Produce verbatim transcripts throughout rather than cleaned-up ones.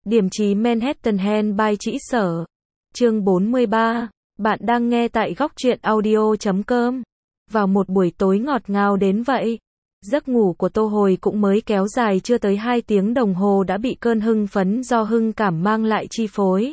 Điểm trí Manhattan Handby Trĩ Sở. Chương bốn mươi ba. Bạn đang nghe tại góc truyện audio chấm com. Vào một buổi tối ngọt ngào đến vậy, giấc ngủ của Tô Hồi cũng mới kéo dài chưa tới hai tiếng đồng hồ đã bị cơn hưng phấn do hưng cảm mang lại chi phối.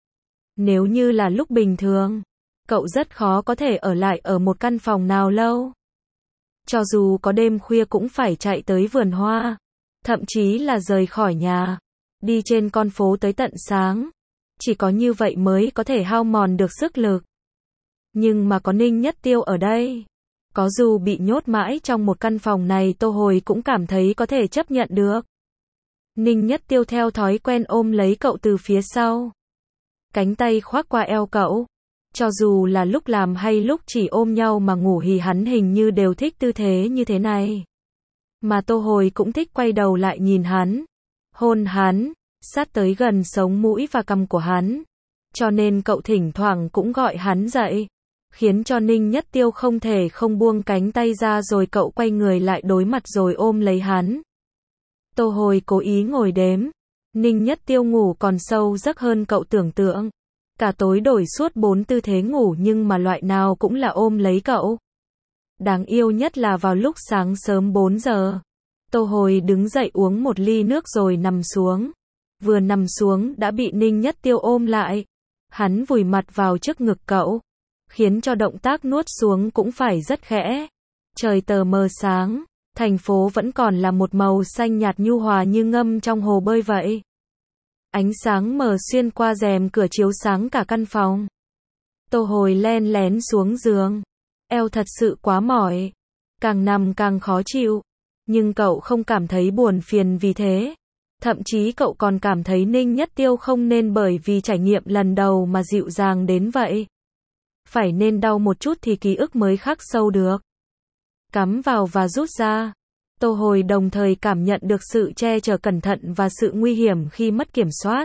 Nếu như là lúc bình thường, cậu rất khó có thể ở lại ở một căn phòng nào lâu. Cho dù có đêm khuya cũng phải chạy tới vườn hoa, thậm chí là rời khỏi nhà, đi trên con phố tới tận sáng. Chỉ có như vậy mới có thể hao mòn được sức lực. Nhưng mà có Ninh Nhất Tiêu ở đây, có dù bị nhốt mãi trong một căn phòng này Tô Hồi cũng cảm thấy có thể chấp nhận được. Ninh Nhất Tiêu theo thói quen ôm lấy cậu từ phía sau, cánh tay khoác qua eo cậu. Cho dù là lúc làm hay lúc chỉ ôm nhau mà ngủ thì hắn hình như đều thích tư thế như thế này. Mà Tô Hồi cũng thích quay đầu lại nhìn hắn, hôn hắn, sát tới gần sống mũi và cằm của hắn. Cho nên cậu thỉnh thoảng cũng gọi hắn dậy, khiến cho Ninh Nhất Tiêu không thể không buông cánh tay ra, rồi cậu quay người lại đối mặt rồi ôm lấy hắn. Tô Hồi cố ý ngồi đếm, Ninh Nhất Tiêu ngủ còn sâu giấc hơn cậu tưởng tượng. Cả tối đổi suốt bốn tư thế ngủ nhưng mà loại nào cũng là ôm lấy cậu. Đáng yêu nhất là vào lúc sáng sớm bốn giờ, Tô Hồi đứng dậy uống một ly nước rồi nằm xuống. Vừa nằm xuống đã bị Ninh Nhất Tiêu ôm lại. Hắn vùi mặt vào trước ngực cậu, khiến cho động tác nuốt xuống cũng phải rất khẽ. Trời tờ mờ sáng, thành phố vẫn còn là một màu xanh nhạt nhu hòa như ngâm trong hồ bơi vậy. Ánh sáng mờ xuyên qua rèm cửa chiếu sáng cả căn phòng. Tô Hồi len lén xuống giường. Eo thật sự quá mỏi, càng nằm càng khó chịu. Nhưng cậu không cảm thấy buồn phiền vì thế. Thậm chí cậu còn cảm thấy Ninh Nhất Tiêu không nên bởi vì trải nghiệm lần đầu mà dịu dàng đến vậy. Phải nên đau một chút thì ký ức mới khắc sâu được. Cắm vào và rút ra. Tô Hồi đồng thời cảm nhận được sự che chở cẩn thận và sự nguy hiểm khi mất kiểm soát.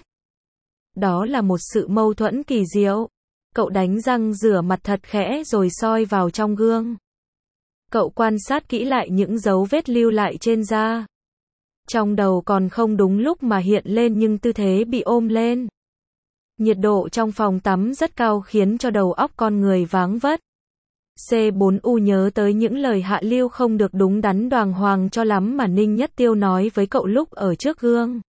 Đó là một sự mâu thuẫn kỳ diệu. Cậu đánh răng rửa mặt thật khẽ rồi soi vào trong gương. Cậu quan sát kỹ lại những dấu vết lưu lại trên da. Trong đầu còn không đúng lúc mà hiện lên nhưng tư thế bị ôm lên. Nhiệt độ trong phòng tắm rất cao khiến cho đầu óc con người váng vất. C bốn U nhớ tới những lời hạ lưu không được đúng đắn đàng hoàng cho lắm mà Ninh Nhất Tiêu nói với cậu lúc ở trước gương.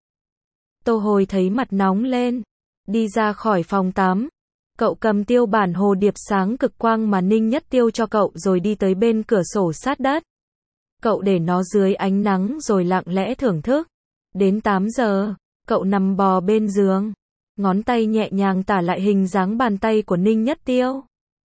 Tô Hồi thấy mặt nóng lên, đi ra khỏi phòng tắm. Cậu cầm tiêu bản hồ điệp sáng cực quang mà Ninh Nhất Tiêu cho cậu rồi đi tới bên cửa sổ sát đất. Cậu để nó dưới ánh nắng rồi lặng lẽ thưởng thức. Đến tám giờ, cậu nằm bò bên giường, ngón tay nhẹ nhàng tả lại hình dáng bàn tay của Ninh Nhất Tiêu.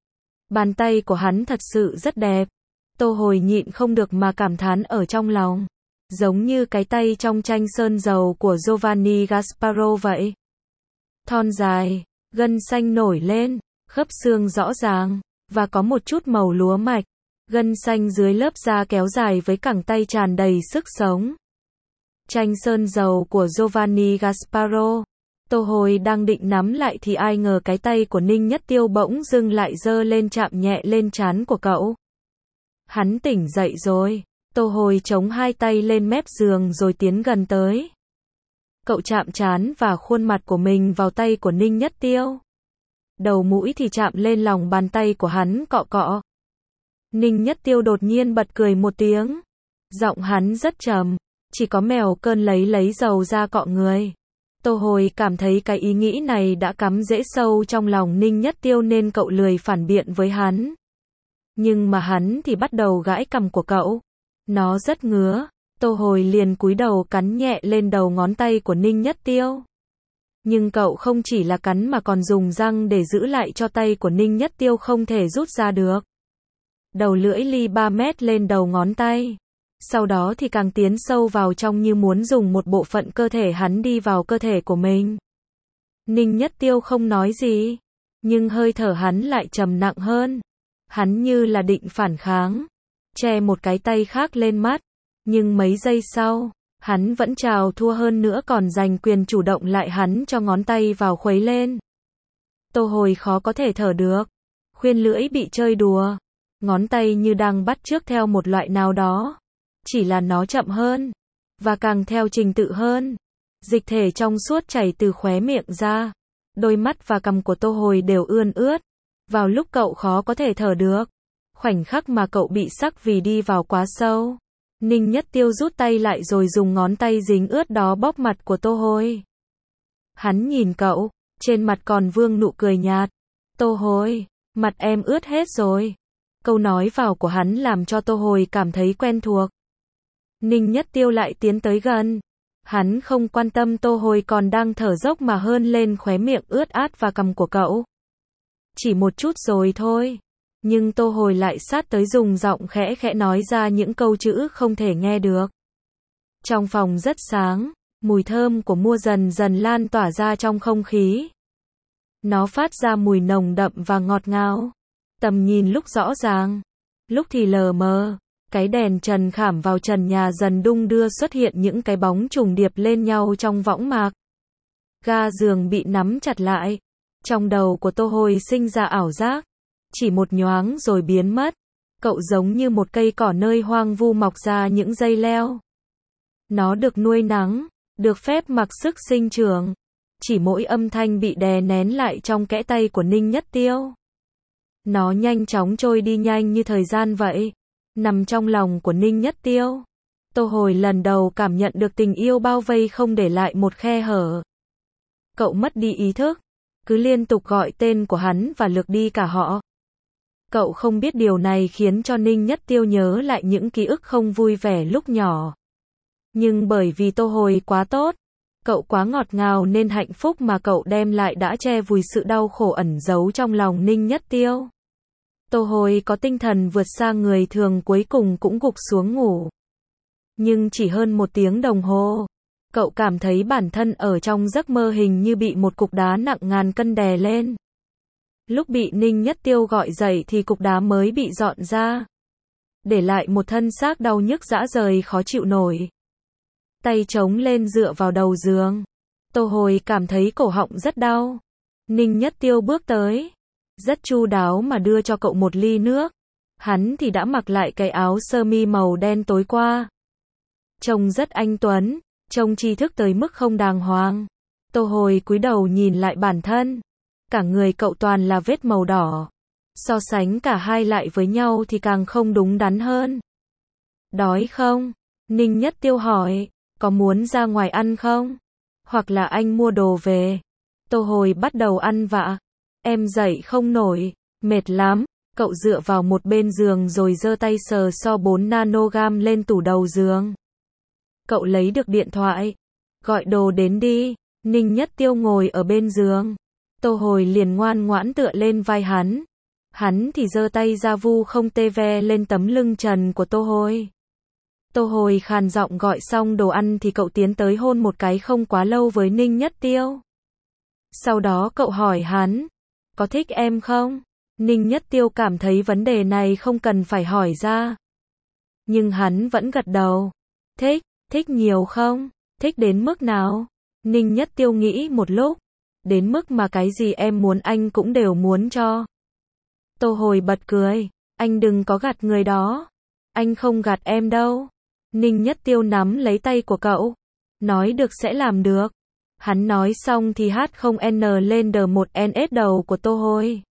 Bàn tay của hắn thật sự rất đẹp. Tô Hồi nhịn không được mà cảm thán ở trong lòng. Giống như cái tay trong tranh sơn dầu của Giovanni Gasparo vậy. Thon dài, gân xanh nổi lên, khớp xương rõ ràng, và có một chút màu lúa mạch. Gân xanh dưới lớp da kéo dài với cẳng tay tràn đầy sức sống. Tranh sơn dầu của Giovanni Gasparo. Tô Hồi đang định nắm lại thì ai ngờ cái tay của Ninh Nhất Tiêu bỗng dưng lại giơ lên chạm nhẹ lên trán của cậu. Hắn tỉnh dậy rồi. Tô Hồi chống hai tay lên mép giường rồi tiến gần tới. Cậu chạm trán và khuôn mặt của mình vào tay của Ninh Nhất Tiêu. Đầu mũi thì chạm lên lòng bàn tay của hắn cọ cọ. Ninh Nhất Tiêu đột nhiên bật cười một tiếng. Giọng hắn rất trầm, chỉ có mèo cơn lấy lấy dầu ra cọ người. Tô Hồi cảm thấy cái ý nghĩ này đã cắm rễ sâu trong lòng Ninh Nhất Tiêu nên cậu lười phản biện với hắn. Nhưng mà hắn thì bắt đầu gãi cằm của cậu. Nó rất ngứa. Tô Hồi liền cúi đầu cắn nhẹ lên đầu ngón tay của Ninh Nhất Tiêu. Nhưng cậu không chỉ là cắn mà còn dùng răng để giữ lại cho tay của Ninh Nhất Tiêu không thể rút ra được. Đầu lưỡi ly ba mét lên đầu ngón tay. Sau đó thì càng tiến sâu vào trong như muốn dùng một bộ phận cơ thể hắn đi vào cơ thể của mình. Ninh Nhất Tiêu không nói gì, nhưng hơi thở hắn lại trầm nặng hơn. Hắn như là định phản kháng, che một cái tay khác lên mắt. Nhưng mấy giây sau, hắn vẫn chào thua hơn nữa còn giành quyền chủ động lại hắn cho ngón tay vào khuấy lên. Tô Hồi khó có thể thở được. Khuyên lưỡi bị chơi đùa. Ngón tay như đang bắt chước theo một loại nào đó. Chỉ là nó chậm hơn. Và càng theo trình tự hơn. Dịch thể trong suốt chảy từ khóe miệng ra. Đôi mắt và cằm của Tô Hồi đều ươn ướt. Vào lúc cậu khó có thể thở được. Khoảnh khắc mà cậu bị sắc vì đi vào quá sâu. Ninh Nhất Tiêu rút tay lại rồi dùng ngón tay dính ướt đó bóp mặt của Tô Hồi. Hắn nhìn cậu, trên mặt còn vương nụ cười nhạt. Tô Hồi, mặt em ướt hết rồi. Câu nói vào của hắn làm cho Tô Hồi cảm thấy quen thuộc. Ninh Nhất Tiêu lại tiến tới gần. Hắn không quan tâm Tô Hồi còn đang thở dốc mà hơn lên khóe miệng ướt át và cằm của cậu. Chỉ một chút rồi thôi. Nhưng Tô Hồi lại sát tới dùng giọng khẽ khẽ nói ra những câu chữ không thể nghe được. Trong phòng rất sáng, mùi thơm của mua dần dần lan tỏa ra trong không khí. Nó phát ra mùi nồng đậm và ngọt ngào. Tầm nhìn lúc rõ ràng, lúc thì lờ mờ. Cái đèn trần khảm vào trần nhà dần đung đưa xuất hiện những cái bóng trùng điệp lên nhau trong võng mạc. Ga giường bị nắm chặt lại. Trong đầu của Tô Hồi sinh ra ảo giác. Chỉ một nhoáng rồi biến mất. Cậu giống như một cây cỏ nơi hoang vu mọc ra những dây leo. Nó được nuôi nắng, được phép mặc sức sinh trưởng. Chỉ mỗi âm thanh bị đè nén lại trong kẽ tay của Ninh Nhất Tiêu. Nó nhanh chóng trôi đi nhanh như thời gian vậy. Nằm trong lòng của Ninh Nhất Tiêu. Tô Hồi lần đầu cảm nhận được tình yêu bao vây không để lại một khe hở. Cậu mất đi ý thức. Cứ liên tục gọi tên của hắn và lược đi cả họ. Cậu không biết điều này khiến cho Ninh Nhất Tiêu nhớ lại những ký ức không vui vẻ lúc nhỏ. Nhưng bởi vì Tô Hồi quá tốt, cậu quá ngọt ngào nên hạnh phúc mà cậu đem lại đã che vùi sự đau khổ ẩn giấu trong lòng Ninh Nhất Tiêu. Tô Hồi có tinh thần vượt xa người thường cuối cùng cũng gục xuống ngủ. Nhưng chỉ hơn một tiếng đồng hồ, cậu cảm thấy bản thân ở trong giấc mơ hình như bị một cục đá nặng ngàn cân đè lên. Lúc bị Ninh Nhất Tiêu gọi dậy thì cục đá mới bị dọn ra. Để lại một thân xác đau nhức rã rời khó chịu nổi. Tay chống lên dựa vào đầu giường. Tô Hồi cảm thấy cổ họng rất đau. Ninh Nhất Tiêu bước tới. Rất chu đáo mà đưa cho cậu một ly nước. Hắn thì đã mặc lại cái áo sơ mi màu đen tối qua. Trông rất anh tuấn, trông tri thức tới mức không đàng hoàng. Tô Hồi cúi đầu nhìn lại bản thân. Cả người cậu toàn là vết màu đỏ. So sánh cả hai lại với nhau thì càng không đúng đắn hơn. Đói không? Ninh Nhất Tiêu hỏi. Có muốn ra ngoài ăn không? Hoặc là anh mua đồ về. Tô Hồi bắt đầu ăn vạ. Em dậy không nổi, mệt lắm. Cậu dựa vào một bên giường rồi giơ tay sờ so bốn nanogam lên tủ đầu giường. Cậu lấy được điện thoại. Gọi đồ đến đi. Ninh Nhất Tiêu ngồi ở bên giường. Tô Hồi liền ngoan ngoãn tựa lên vai hắn. Hắn thì giơ tay ra vu không tê ve lên tấm lưng trần của Tô Hồi. Tô Hồi khàn giọng gọi xong đồ ăn thì cậu tiến tới hôn một cái không quá lâu với Ninh Nhất Tiêu. Sau đó cậu hỏi hắn, có thích em không? Ninh Nhất Tiêu cảm thấy vấn đề này không cần phải hỏi ra. Nhưng hắn vẫn gật đầu. Thích, thích nhiều không? Thích đến mức nào? Ninh Nhất Tiêu nghĩ một lúc. Đến mức mà cái gì em muốn anh cũng đều muốn cho. Tô Hồi bật cười. Anh đừng có gạt người đó. Anh không gạt em đâu. Ninh Nhất Tiêu nắm lấy tay của cậu. Nói được sẽ làm được. Hắn nói xong thì hát không n lên đờ một en ét đầu của Tô Hồi.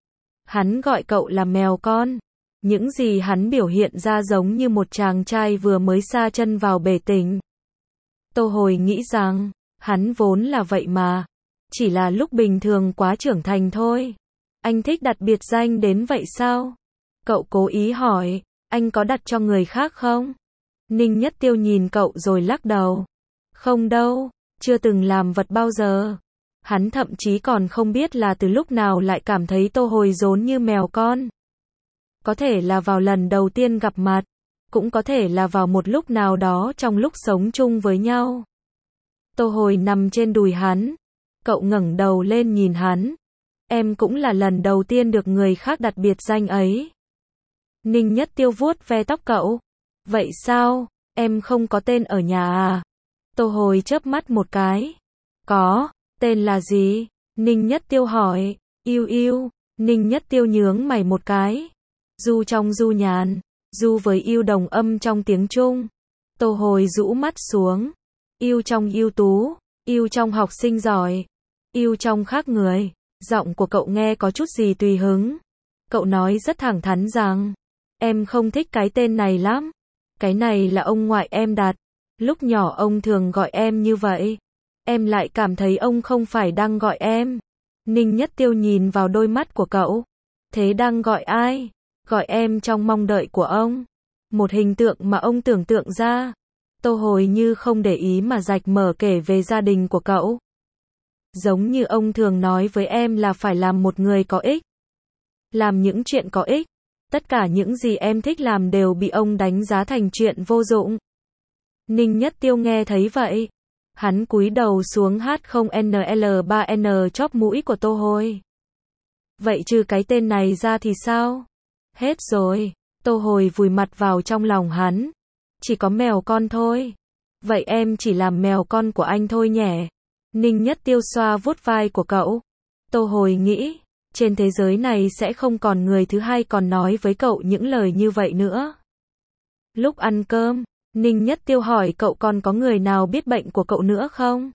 Hắn gọi cậu là mèo con. Những gì hắn biểu hiện ra giống như một chàng trai vừa mới sa chân vào bể tình. Tô Hồi nghĩ rằng, hắn vốn là vậy mà. Chỉ là lúc bình thường quá trưởng thành thôi. Anh thích đặt biệt danh đến vậy sao? Cậu cố ý hỏi, anh có đặt cho người khác không? Ninh Nhất Tiêu nhìn cậu rồi lắc đầu. Không đâu, chưa từng làm vật bao giờ. Hắn thậm chí còn không biết là từ lúc nào lại cảm thấy Tô Hồi rốn như mèo con. Có thể là vào lần đầu tiên gặp mặt, cũng có thể là vào một lúc nào đó trong lúc sống chung với nhau. Tô Hồi nằm trên đùi hắn. Cậu ngẩng đầu lên nhìn hắn. Em cũng là lần đầu tiên được người khác đặt biệt danh ấy. Ninh Nhất Tiêu vuốt ve tóc cậu. Vậy sao, em không có tên ở nhà à? Tô Hồi chớp mắt một cái. Có, tên là gì? Ninh Nhất Tiêu hỏi. Yêu yêu. Ninh Nhất Tiêu nhướng mày một cái. Du trong du nhàn, du với yêu đồng âm trong tiếng Trung. Tô Hồi rũ mắt xuống. Yêu trong yêu tú. yêu trong học sinh giỏi, yêu trong khác người. Giọng của cậu nghe có chút gì tùy hứng. Cậu nói rất thẳng thắn rằng, em không thích cái tên này lắm. Cái này là ông ngoại em đặt. Lúc nhỏ ông thường gọi em như vậy. Em lại cảm thấy ông không phải đang gọi em. Ninh Nhất Tiêu nhìn vào đôi mắt của cậu. Thế đang gọi ai? Gọi em trong mong đợi của ông. Một hình tượng mà ông tưởng tượng ra. Tô Hồi như không để ý mà rạch mở kể về gia đình của cậu. Giống như ông thường nói với em là phải làm một người có ích. Làm những chuyện có ích. Tất cả những gì em thích làm đều bị ông đánh giá thành chuyện vô dụng. Ninh Nhất Tiêu nghe thấy vậy. Hắn cúi đầu xuống hát không N L ba N chóp mũi của Tô Hồi. Vậy trừ cái tên này ra thì sao? Hết rồi. Tô Hồi vùi mặt vào trong lòng hắn. Chỉ có mèo con thôi. Vậy em chỉ làm mèo con của anh thôi nhỉ? Ninh Nhất Tiêu xoa vuốt vai của cậu. Tô Hồi nghĩ, trên thế giới này sẽ không còn người thứ hai còn nói với cậu những lời như vậy nữa. Lúc ăn cơm, Ninh Nhất Tiêu hỏi cậu còn có người nào biết bệnh của cậu nữa không?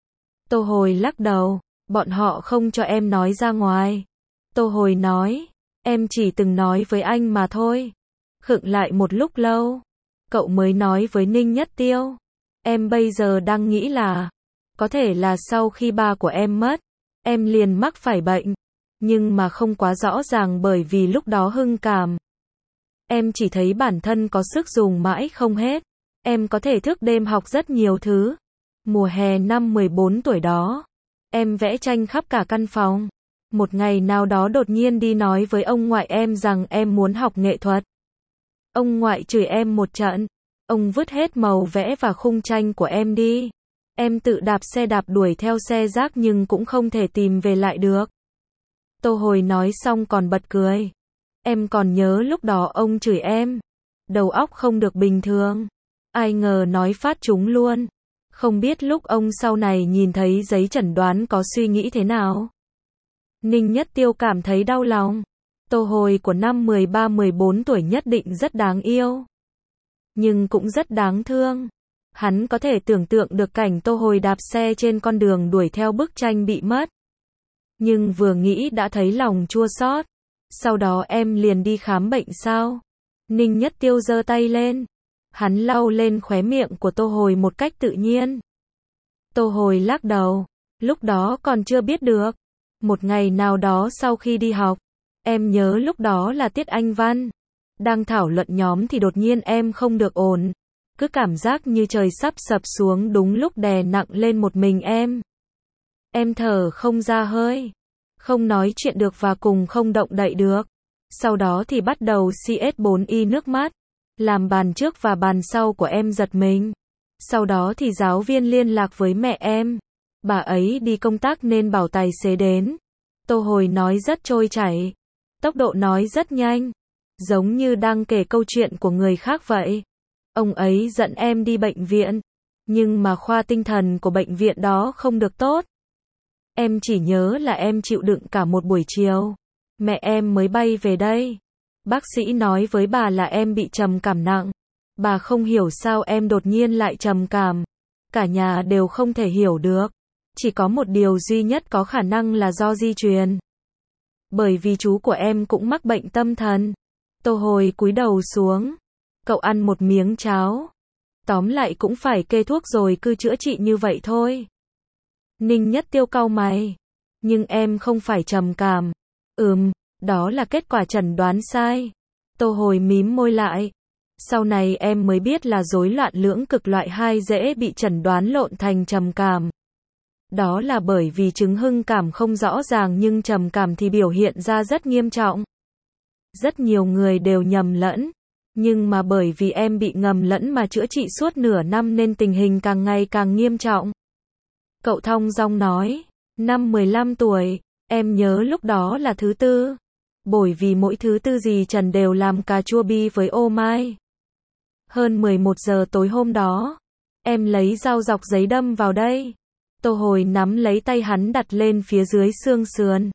Tô Hồi lắc đầu, bọn họ không cho em nói ra ngoài. Tô Hồi nói, em chỉ từng nói với anh mà thôi. Khựng lại một lúc lâu, cậu mới nói với Ninh Nhất Tiêu, em bây giờ đang nghĩ là, có thể là sau khi ba của em mất, em liền mắc phải bệnh, nhưng mà không quá rõ ràng bởi vì lúc đó hưng cảm. Em chỉ thấy bản thân có sức dùng mãi không hết, em có thể thức đêm học rất nhiều thứ. Mùa hè năm mười bốn tuổi đó, em vẽ tranh khắp cả căn phòng. Một ngày nào đó đột nhiên đi nói với ông ngoại em rằng em muốn học nghệ thuật. Ông ngoại chửi em một trận, ông vứt hết màu vẽ và khung tranh của em đi. Em tự đạp xe đạp đuổi theo xe rác nhưng cũng không thể tìm về lại được. Tô Hồi nói xong còn bật cười. Em còn nhớ lúc đó ông chửi em. Đầu óc không được bình thường. Ai ngờ nói phát trúng luôn. Không biết lúc ông sau này nhìn thấy giấy chẩn đoán có suy nghĩ thế nào. Ninh Nhất Tiêu cảm thấy đau lòng. Tô Hồi của năm mười ba mười bốn tuổi nhất định rất đáng yêu. Nhưng cũng rất đáng thương. Hắn có thể tưởng tượng được cảnh Tô Hồi đạp xe trên con đường đuổi theo bức tranh bị mất. Nhưng vừa nghĩ đã thấy lòng chua xót. Sau đó em liền đi khám bệnh sao? Ninh Nhất Tiêu giơ tay lên. Hắn lau lên khóe miệng của Tô Hồi một cách tự nhiên. Tô Hồi lắc đầu. Lúc đó còn chưa biết được. Một ngày nào đó sau khi đi học, em nhớ lúc đó là tiết Anh văn. Đang thảo luận nhóm thì đột nhiên em không được ổn. Cứ cảm giác như trời sắp sập xuống đúng lúc đè nặng lên một mình em. Em thở không ra hơi. Không nói chuyện được và cùng không động đậy được. Sau đó thì bắt đầu C S bốn Y nước mắt. Làm bàn trước và bàn sau của em giật mình. Sau đó thì giáo viên liên lạc với mẹ em. Bà ấy đi công tác nên bảo tài xế đến. Tô Hồi nói rất trôi chảy. Tốc độ nói rất nhanh. Giống như đang kể câu chuyện của người khác vậy. Ông ấy dẫn em đi bệnh viện. Nhưng mà khoa tinh thần của bệnh viện đó không được tốt. Em chỉ nhớ là em chịu đựng cả một buổi chiều. Mẹ em mới bay về đây. Bác sĩ nói với bà là em bị trầm cảm nặng. Bà không hiểu sao em đột nhiên lại trầm cảm. Cả nhà đều không thể hiểu được. Chỉ có một điều duy nhất có khả năng là do di truyền. Bởi vì chú của em cũng mắc bệnh tâm thần. Tô Hồi cúi đầu xuống. Cậu ăn một miếng cháo. Tóm lại cũng phải kê thuốc rồi cứ chữa trị như vậy thôi. Ninh Nhất Tiêu cau mày. Nhưng em không phải trầm cảm. Ừm, đó là kết quả chẩn đoán sai. Tô Hồi mím môi lại. Sau này em mới biết là rối loạn lưỡng cực loại hai dễ bị chẩn đoán lộn thành trầm cảm. Đó là bởi vì chứng hưng cảm không rõ ràng nhưng trầm cảm thì biểu hiện ra rất nghiêm trọng. Rất nhiều người đều nhầm lẫn. Nhưng mà bởi vì em bị ngầm lẫn mà chữa trị suốt nửa năm nên tình hình càng ngày càng nghiêm trọng. Cậu thong dong nói. Năm mười lăm tuổi, em nhớ lúc đó là thứ tư. Bởi vì mỗi thứ tư gì Trần đều làm cà chua bi với ô mai. Hơn mười một giờ tối hôm đó, em lấy dao dọc giấy đâm vào đây. Tô Hồi nắm lấy tay hắn đặt lên phía dưới xương sườn.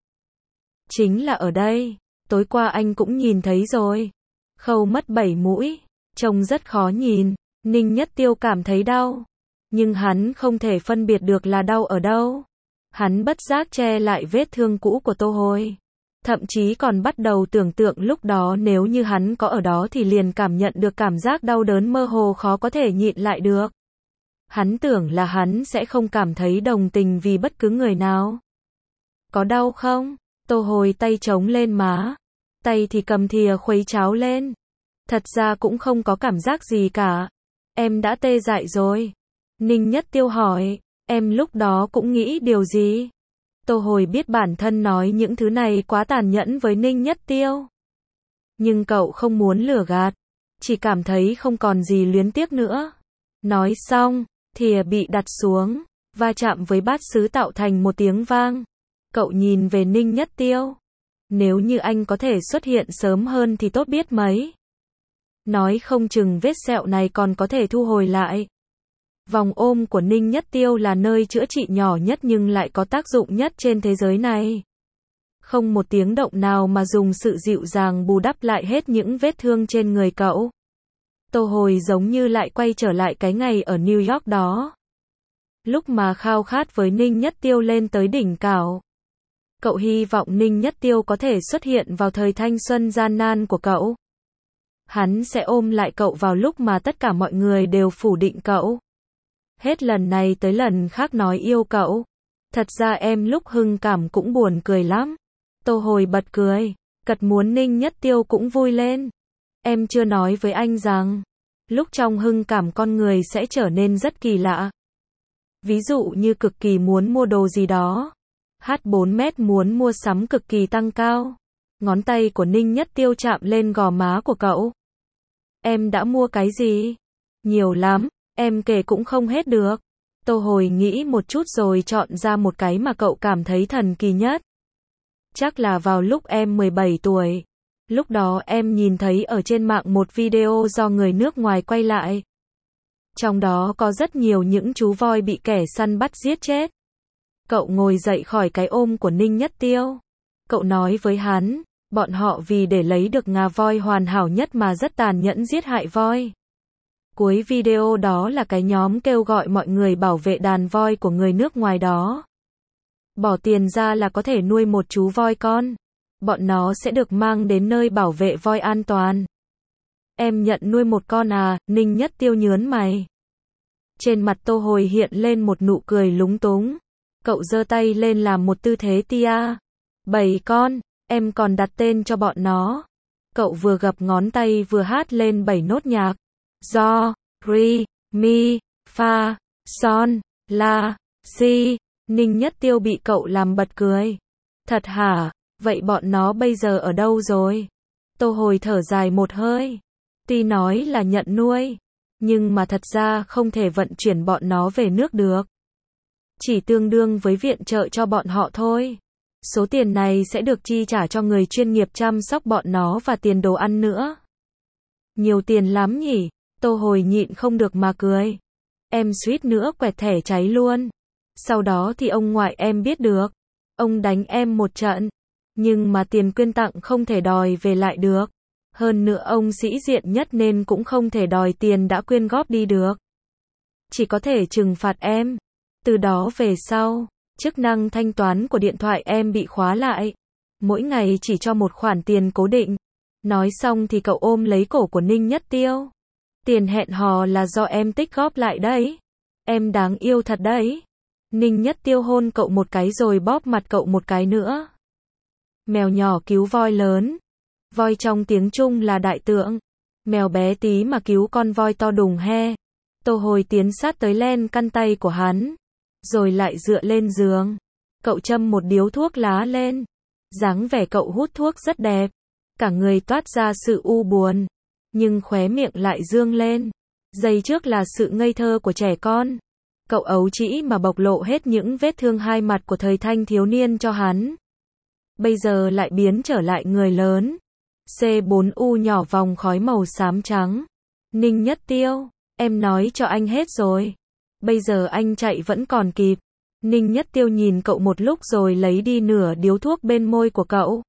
Chính là ở đây, tối qua anh cũng nhìn thấy rồi. Khâu mất bảy mũi, trông rất khó nhìn. Ninh Nhất Tiêu cảm thấy đau. Nhưng hắn không thể phân biệt được là đau ở đâu. Hắn bất giác che lại vết thương cũ của Tô Hồi. Thậm chí còn bắt đầu tưởng tượng lúc đó nếu như hắn có ở đó thì liền cảm nhận được cảm giác đau đớn mơ hồ khó có thể nhịn lại được. Hắn tưởng là hắn sẽ không cảm thấy đồng tình vì bất cứ người nào. Có đau không? Tô Hồi tay chống lên má. Tay thì cầm thìa khuấy cháo lên. Thật ra cũng không có cảm giác gì cả. Em đã tê dại rồi. Ninh Nhất Tiêu hỏi. Em lúc đó cũng nghĩ điều gì? Tô Hồi biết bản thân nói những thứ này quá tàn nhẫn với Ninh Nhất Tiêu. Nhưng cậu không muốn lừa gạt. Chỉ cảm thấy không còn gì luyến tiếc nữa. Nói xong, thìa bị đặt xuống, va chạm với bát sứ tạo thành một tiếng vang. Cậu nhìn về Ninh Nhất Tiêu. Nếu như anh có thể xuất hiện sớm hơn thì tốt biết mấy. Nói không chừng vết sẹo này còn có thể thu hồi lại. Vòng ôm của Ninh Nhất Tiêu là nơi chữa trị nhỏ nhất nhưng lại có tác dụng nhất trên thế giới này. Không một tiếng động nào mà dùng sự dịu dàng bù đắp lại hết những vết thương trên người cậu. Tô Hồi giống như lại quay trở lại cái ngày ở New York đó. Lúc mà khao khát với Ninh Nhất Tiêu lên tới đỉnh cao. Cậu hy vọng Ninh Nhất Tiêu có thể xuất hiện vào thời thanh xuân gian nan của cậu. Hắn sẽ ôm lại cậu vào lúc mà tất cả mọi người đều phủ định cậu. Hết lần này tới lần khác nói yêu cậu. Thật ra em lúc hưng cảm cũng buồn cười lắm. Tô Hồi bật cười. Cật muốn Ninh Nhất Tiêu cũng vui lên. Em chưa nói với anh rằng, lúc trong hưng cảm con người sẽ trở nên rất kỳ lạ. Ví dụ như cực kỳ muốn mua đồ gì đó. hát bốn mét muốn mua sắm cực kỳ tăng cao. Ngón tay của Ninh Nhất Tiêu chạm lên gò má của cậu. Em đã mua cái gì? Nhiều lắm, em kể cũng không hết được. Tô Hồi nghĩ một chút rồi chọn ra một cái mà cậu cảm thấy thần kỳ nhất. Chắc là vào lúc em mười bảy tuổi. Lúc đó em nhìn thấy ở trên mạng một video do người nước ngoài quay lại. Trong đó có rất nhiều những chú voi bị kẻ săn bắt giết chết. Cậu ngồi dậy khỏi cái ôm của Ninh Nhất Tiêu. Cậu nói với hắn, bọn họ vì để lấy được ngà voi hoàn hảo nhất mà rất tàn nhẫn giết hại voi. Cuối video đó là cái nhóm kêu gọi mọi người bảo vệ đàn voi của người nước ngoài đó. Bỏ tiền ra là có thể nuôi một chú voi con. Bọn nó sẽ được mang đến nơi bảo vệ voi an toàn. Em nhận nuôi một con à? Ninh Nhất Tiêu nhớn mày. Trên mặt Tô Hồi hiện lên một nụ cười lúng túng. Cậu giơ tay lên làm một tư thế tia. Bảy con, em còn đặt tên cho bọn nó. Cậu vừa gập ngón tay vừa hát lên bảy nốt nhạc. Do, ri, mi, fa, son, la, si. Ninh Nhất Tiêu bị cậu làm bật cười. Thật hả? Vậy bọn nó bây giờ ở đâu rồi? Tô Hồi thở dài một hơi. Tuy nói là nhận nuôi, nhưng mà thật ra không thể vận chuyển bọn nó về nước được. Chỉ tương đương với viện trợ cho bọn họ thôi. Số tiền này sẽ được chi trả cho người chuyên nghiệp chăm sóc bọn nó và tiền đồ ăn nữa. Nhiều tiền lắm nhỉ? Tô Hồi nhịn không được mà cười. Em suýt nữa quẹt thẻ cháy luôn. Sau đó thì ông ngoại em biết được. Ông đánh em một trận. Nhưng mà tiền quyên tặng không thể đòi về lại được. Hơn nữa ông sĩ diện nhất nên cũng không thể đòi tiền đã quyên góp đi được. Chỉ có thể trừng phạt em. Từ đó về sau, chức năng thanh toán của điện thoại em bị khóa lại. Mỗi ngày chỉ cho một khoản tiền cố định. Nói xong thì cậu ôm lấy cổ của Ninh Nhất Tiêu. Tiền hẹn hò là do em tích góp lại đấy. Em đáng yêu thật đấy. Ninh Nhất Tiêu hôn cậu một cái rồi bóp mặt cậu một cái nữa. Mèo nhỏ cứu voi lớn. Voi trong tiếng Trung là đại tượng. Mèo bé tí mà cứu con voi to đùng he. Tô Hồi tiến sát tới len căn tay của hắn. Rồi lại dựa lên giường. Cậu châm một điếu thuốc lá lên. Dáng vẻ cậu hút thuốc rất đẹp. Cả người toát ra sự u buồn. Nhưng khóe miệng lại dương lên. Giây trước là sự ngây thơ của trẻ con. Cậu ấu trĩ mà bộc lộ hết những vết thương hai mặt của thời thanh thiếu niên cho hắn. Bây giờ lại biến trở lại người lớn. C bốn U nhỏ vòng khói màu xám trắng. Ninh Nhất Tiêu, em nói cho anh hết rồi. Bây giờ anh chạy vẫn còn kịp. Ninh Nhất Tiêu nhìn cậu một lúc rồi lấy đi nửa điếu thuốc bên môi của cậu.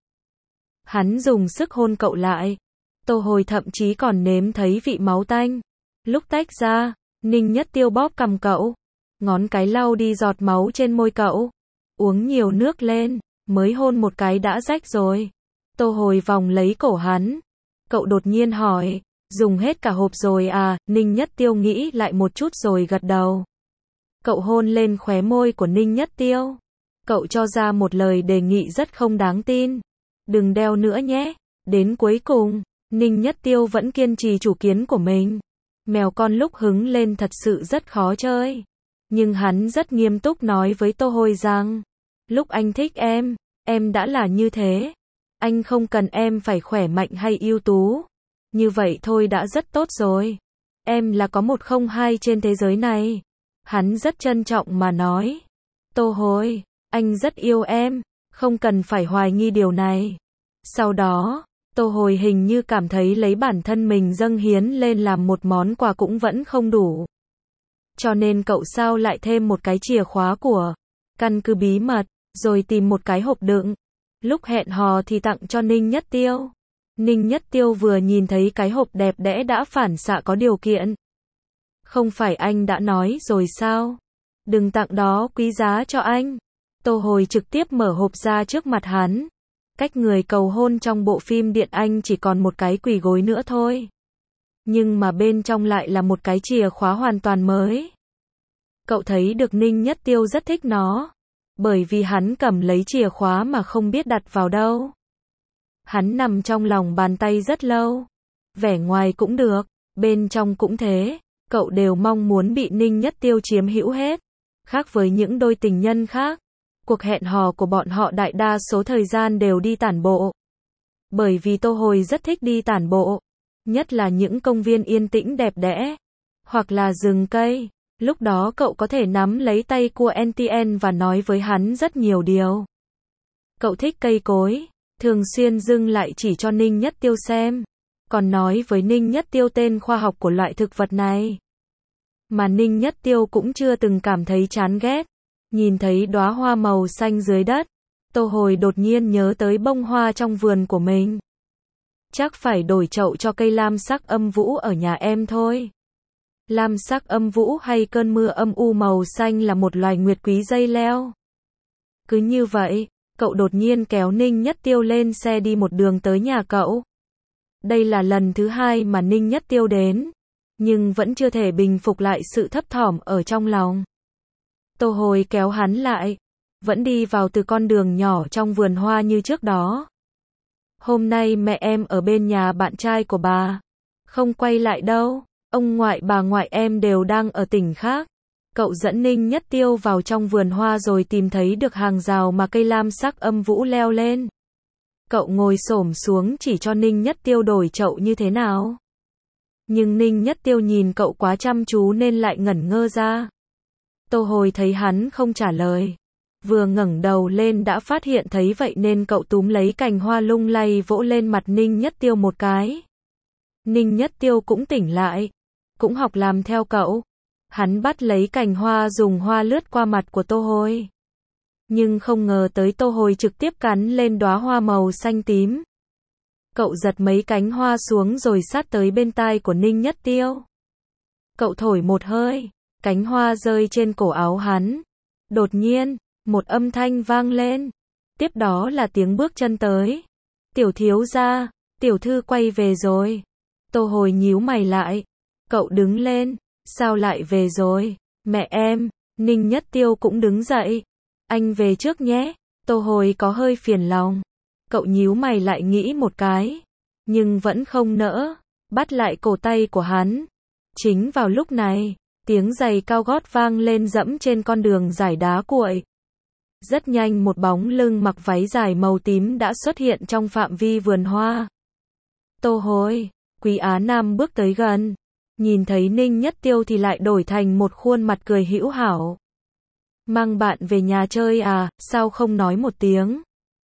Hắn dùng sức hôn cậu lại. Tô Hồi thậm chí còn nếm thấy vị máu tanh. Lúc tách ra, Ninh Nhất Tiêu bóp cằm cậu, ngón cái lau đi giọt máu trên môi cậu. Uống nhiều nước lên, mới hôn một cái đã rách rồi. Tô Hồi vòng lấy cổ hắn. Cậu đột nhiên hỏi, dùng hết cả hộp rồi à? Ninh Nhất Tiêu nghĩ lại một chút rồi gật đầu. Cậu hôn lên khóe môi của Ninh Nhất Tiêu. Cậu cho ra một lời đề nghị rất không đáng tin. Đừng đeo nữa nhé. Đến cuối cùng, Ninh Nhất Tiêu vẫn kiên trì chủ kiến của mình. Mèo con lúc hứng lên thật sự rất khó chơi. Nhưng hắn rất nghiêm túc nói với Tô Hồi rằng, lúc anh thích em, em đã là như thế. Anh không cần em phải khỏe mạnh hay ưu tú. Như vậy thôi đã rất tốt rồi. Em là có một không hai trên thế giới này. Hắn rất trân trọng mà nói. Tô Hồi, anh rất yêu em, không cần phải hoài nghi điều này. Sau đó, Tô Hồi hình như cảm thấy lấy bản thân mình dâng hiến lên làm một món quà cũng vẫn không đủ. Cho nên cậu sao lại thêm một cái chìa khóa của căn cứ bí mật, rồi tìm một cái hộp đựng. Lúc hẹn hò thì tặng cho Ninh Nhất Tiêu. Ninh Nhất Tiêu vừa nhìn thấy cái hộp đẹp đẽ đã phản xạ có điều kiện. Không phải anh đã nói rồi sao? Đừng tặng đó quý giá cho anh. Tô Hồi trực tiếp mở hộp ra trước mặt hắn. Cách người cầu hôn trong bộ phim điện Anh chỉ còn một cái quỳ gối nữa thôi. Nhưng mà bên trong lại là một cái chìa khóa hoàn toàn mới. Cậu thấy được Ninh Nhất Tiêu rất thích nó. Bởi vì hắn cầm lấy chìa khóa mà không biết đặt vào đâu. Hắn nằm trong lòng bàn tay rất lâu. Vẻ ngoài cũng được, bên trong cũng thế. Cậu đều mong muốn bị Ninh Nhất Tiêu chiếm hữu hết. Khác với những đôi tình nhân khác, cuộc hẹn hò của bọn họ đại đa số thời gian đều đi tản bộ. Bởi vì Tô Hồi rất thích đi tản bộ. Nhất là những công viên yên tĩnh đẹp đẽ. Hoặc là rừng cây. Lúc đó cậu có thể nắm lấy tay của en tê en và nói với hắn rất nhiều điều. Cậu thích cây cối. Thường xuyên dừng lại chỉ cho Ninh Nhất Tiêu xem. Còn nói với Ninh Nhất Tiêu tên khoa học của loại thực vật này. Mà Ninh Nhất Tiêu cũng chưa từng cảm thấy chán ghét. Nhìn thấy đóa hoa màu xanh dưới đất. Tô Hồi đột nhiên nhớ tới bông hoa trong vườn của mình. Chắc phải đổi chậu cho cây lam sắc âm vũ ở nhà em thôi. Lam sắc âm vũ hay cơn mưa âm u màu xanh là một loài nguyệt quý dây leo. Cứ như vậy, cậu đột nhiên kéo Ninh Nhất Tiêu lên xe đi một đường tới nhà cậu. Đây là lần thứ hai mà Ninh Nhất Tiêu đến, nhưng vẫn chưa thể bình phục lại sự thấp thỏm ở trong lòng. Tô Hồi kéo hắn lại, vẫn đi vào từ con đường nhỏ trong vườn hoa như trước đó. Hôm nay mẹ em ở bên nhà bạn trai của bà, không quay lại đâu, ông ngoại bà ngoại em đều đang ở tỉnh khác. Cậu dẫn Ninh Nhất Tiêu vào trong vườn hoa rồi tìm thấy được hàng rào mà cây lam sắc âm vũ leo lên. Cậu ngồi xổm xuống chỉ cho Ninh Nhất Tiêu đổi chậu như thế nào. Nhưng Ninh Nhất Tiêu nhìn cậu quá chăm chú nên lại ngẩn ngơ ra. Tô Hồi thấy hắn không trả lời. Vừa ngẩng đầu lên đã phát hiện thấy vậy nên cậu túm lấy cành hoa lung lay vỗ lên mặt Ninh Nhất Tiêu một cái. Ninh Nhất Tiêu cũng tỉnh lại. Cũng học làm theo cậu. Hắn bắt lấy cành hoa dùng hoa lướt qua mặt của Tô Hồi. Nhưng không ngờ tới Tô Hồi trực tiếp cắn lên đóa hoa màu xanh tím. Cậu giật mấy cánh hoa xuống rồi sát tới bên tai của Ninh Nhất Tiêu. Cậu thổi một hơi, cánh hoa rơi trên cổ áo hắn. Đột nhiên, một âm thanh vang lên. Tiếp đó là tiếng bước chân tới. Tiểu thiếu gia, tiểu thư quay về rồi. Tô Hồi nhíu mày lại. Cậu đứng lên, sao lại về rồi? Mẹ em, Ninh Nhất Tiêu cũng đứng dậy. Anh về trước nhé. Tô Hồi có hơi phiền lòng. Cậu nhíu mày lại nghĩ một cái. Nhưng vẫn không nỡ. Bắt lại cổ tay của hắn. Chính vào lúc này, tiếng giày cao gót vang lên dẫm trên con đường dải đá cuội. Rất nhanh một bóng lưng mặc váy dài màu tím đã xuất hiện trong phạm vi vườn hoa. Tô Hồi, Quý Á Nam bước tới gần. Nhìn thấy Ninh Nhất Tiêu thì lại đổi thành một khuôn mặt cười hữu hảo. Mang bạn về nhà chơi à, sao không nói một tiếng?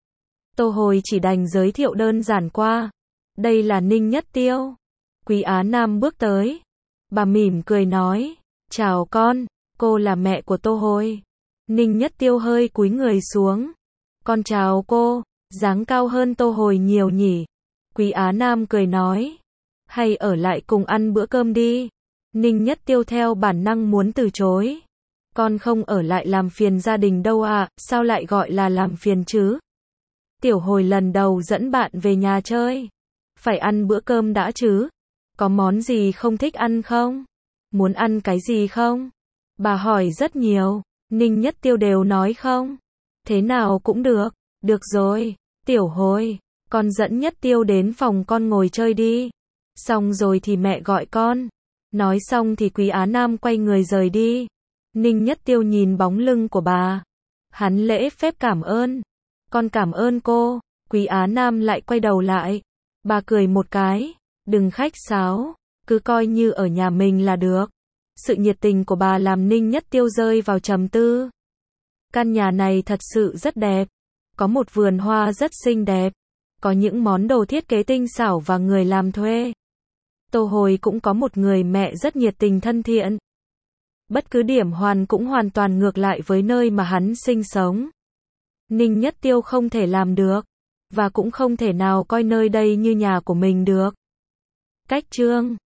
Tô Hồi chỉ đành giới thiệu đơn giản qua. Đây là Ninh Nhất Tiêu. Quý Á Nam bước tới. Bà mỉm cười nói. Chào con, cô là mẹ của Tô Hồi. Ninh Nhất Tiêu hơi cúi người xuống. Con chào cô, dáng cao hơn Tô Hồi nhiều nhỉ. Quý Á Nam cười nói. Hay ở lại cùng ăn bữa cơm đi. Ninh Nhất Tiêu theo bản năng muốn từ chối. Con không ở lại làm phiền gia đình đâu à, sao lại gọi là làm phiền chứ? Tiểu Hồi lần đầu dẫn bạn về nhà chơi. Phải ăn bữa cơm đã chứ. Có món gì không thích ăn không? Muốn ăn cái gì không? Bà hỏi rất nhiều. Ninh Nhất Tiêu đều nói không. Thế nào cũng được. Được rồi. Tiểu Hồi, con dẫn Nhất Tiêu đến phòng con ngồi chơi đi. Xong rồi thì mẹ gọi con. Nói xong thì Quý Á Nam quay người rời đi. Ninh Nhất Tiêu nhìn bóng lưng của bà. Hắn lễ phép cảm ơn. Con cảm ơn cô. Quý Á Nam lại quay đầu lại. Bà cười một cái. Đừng khách sáo. Cứ coi như ở nhà mình là được. Sự nhiệt tình của bà làm Ninh Nhất Tiêu rơi vào trầm tư. Căn nhà này thật sự rất đẹp. Có một vườn hoa rất xinh đẹp. Có những món đồ thiết kế tinh xảo và người làm thuê. Tô Hồi cũng có một người mẹ rất nhiệt tình thân thiện. Bất cứ điểm hoàn cũng hoàn toàn ngược lại với nơi mà hắn sinh sống. Ninh Nhất Tiêu không thể làm được. Và cũng không thể nào coi nơi đây như nhà của mình được. Cách chương